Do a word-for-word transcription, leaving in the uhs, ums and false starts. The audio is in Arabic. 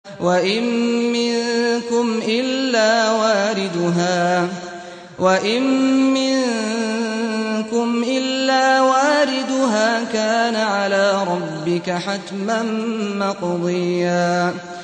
وَإِن مِّنكُمْ إِلَّا وَارِدُهَا وَإِن مِّنكُمْ إِلَّا وَارِدُهَا كَانَ عَلَىٰ رَبِّكَ حَتْمًا مَّقْضِيًّا